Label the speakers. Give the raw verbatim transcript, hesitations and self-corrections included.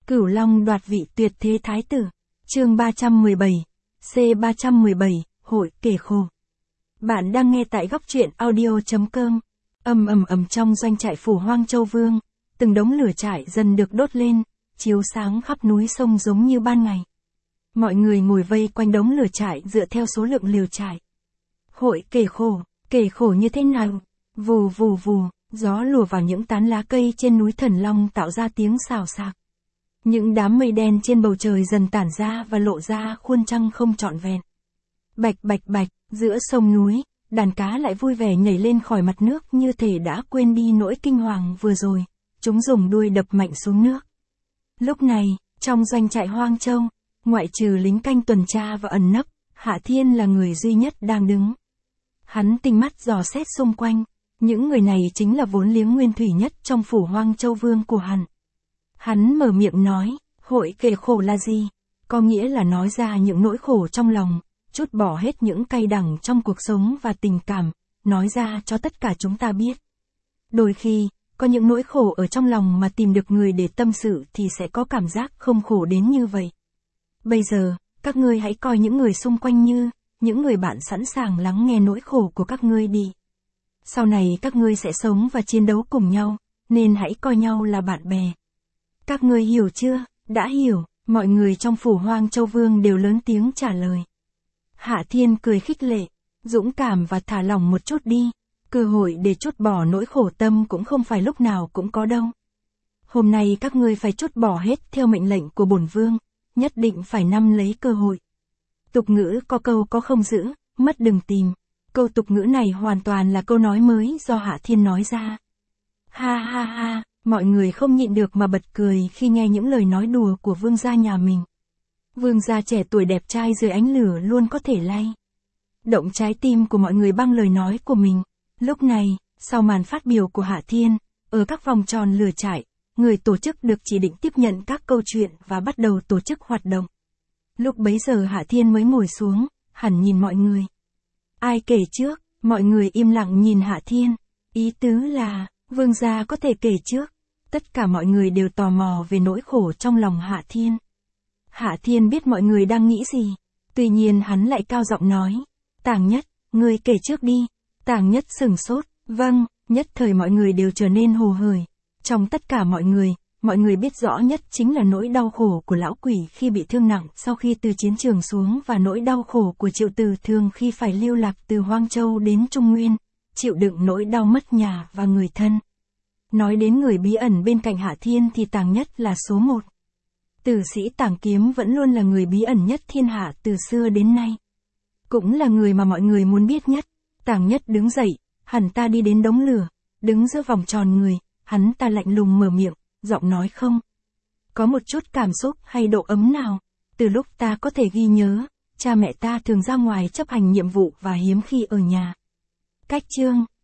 Speaker 1: Cửu Long đoạt vị tuyệt thế thái tử. Chương ba trăm mười bảy, C ba trăm mười bảy, hội kể khổ. Bạn đang nghe tại góc truyện audio chấm com. Ầm ầm ầm trong doanh trại phủ Hoang Châu Vương, từng đống lửa trại dần được đốt lên, chiếu sáng khắp núi sông giống như ban ngày. Mọi người ngồi vây quanh đống lửa trại dựa theo số lượng liều trại. Hội kể khổ, kể khổ như thế nào? Vù vù vù, gió lùa vào những tán lá cây trên núi Thần Long tạo ra tiếng xào xạc. Những đám mây đen trên bầu trời dần tản ra và lộ ra khuôn trăng không trọn vẹn. Bạch bạch bạch, giữa sông núi, đàn cá lại vui vẻ nhảy lên khỏi mặt nước như thể đã quên đi nỗi kinh hoàng vừa rồi. Chúng dùng đuôi đập mạnh xuống nước. Lúc này, trong doanh trại Hoang Châu, ngoại trừ lính canh tuần tra và ẩn nấp, Hạ Thiên là người duy nhất đang đứng. Hắn tinh mắt dò xét xung quanh. Những người này chính là vốn liếng nguyên thủy nhất trong phủ Hoang Châu Vương của hắn. Hắn mở miệng nói, hội kể khổ là gì? Có nghĩa là nói ra những nỗi khổ trong lòng, trút bỏ hết những cay đắng trong cuộc sống và tình cảm, nói ra cho tất cả chúng ta biết. Đôi khi, có những nỗi khổ ở trong lòng mà tìm được người để tâm sự thì sẽ có cảm giác không khổ đến như vậy. Bây giờ, các ngươi hãy coi những người xung quanh như, những người bạn sẵn sàng lắng nghe nỗi khổ của các ngươi đi. Sau này các ngươi sẽ sống và chiến đấu cùng nhau, nên hãy coi nhau là bạn bè. Các ngươi hiểu chưa? Đã hiểu, mọi người trong phủ Hoang Châu Vương đều lớn tiếng trả lời. Hạ Thiên cười khích lệ, dũng cảm và thả lỏng một chút đi, cơ hội để trút bỏ nỗi khổ tâm cũng không phải lúc nào cũng có đâu. Hôm nay các ngươi phải trút bỏ hết theo mệnh lệnh của bổn vương, nhất định phải nắm lấy cơ hội. Tục ngữ có câu có không giữ, mất đừng tìm. Câu tục ngữ này hoàn toàn là câu nói mới do Hạ Thiên nói ra. Ha ha ha, mọi người không nhịn được mà bật cười khi nghe những lời nói đùa của vương gia nhà mình. Vương gia trẻ tuổi đẹp trai dưới ánh lửa luôn có thể lay động trái tim của mọi người bằng lời nói của mình. Lúc này, sau màn phát biểu của Hạ Thiên, ở các vòng tròn lửa trại, người tổ chức được chỉ định tiếp nhận các câu chuyện và bắt đầu tổ chức hoạt động. Lúc bấy giờ Hạ Thiên mới ngồi xuống, hẳn nhìn mọi người. Ai kể trước? Mọi người im lặng nhìn Hạ Thiên. Ý tứ là, vương gia có thể kể trước. Tất cả mọi người đều tò mò về nỗi khổ trong lòng Hạ Thiên. Hạ Thiên biết mọi người đang nghĩ gì. Tuy nhiên hắn lại cao giọng nói. Tàng Nhất, ngươi kể trước đi. Tàng Nhất sửng sốt. Vâng, nhất thời mọi người đều trở nên hồ hởi. Trong tất cả mọi người, mọi người biết rõ nhất chính là nỗi đau khổ của lão quỷ khi bị thương nặng sau khi từ chiến trường xuống và nỗi đau khổ của Triệu Từ Thường khi phải lưu lạc từ Hoang Châu đến Trung Nguyên, chịu đựng nỗi đau mất nhà và người thân. Nói đến người bí ẩn bên cạnh Hạ Thiên thì Tàng Nhất là số một. Tử sĩ Tàng Kiếm vẫn luôn là người bí ẩn nhất thiên hạ từ xưa đến nay. Cũng là người mà mọi người muốn biết nhất. Tàng Nhất đứng dậy, hắn ta đi đến đống lửa, đứng giữa vòng tròn người, hắn ta lạnh lùng mở miệng, giọng nói không có một chút cảm xúc hay độ ấm nào. Từ lúc ta có thể ghi nhớ, cha mẹ ta thường ra ngoài chấp hành nhiệm vụ và hiếm khi ở nhà. Cách chương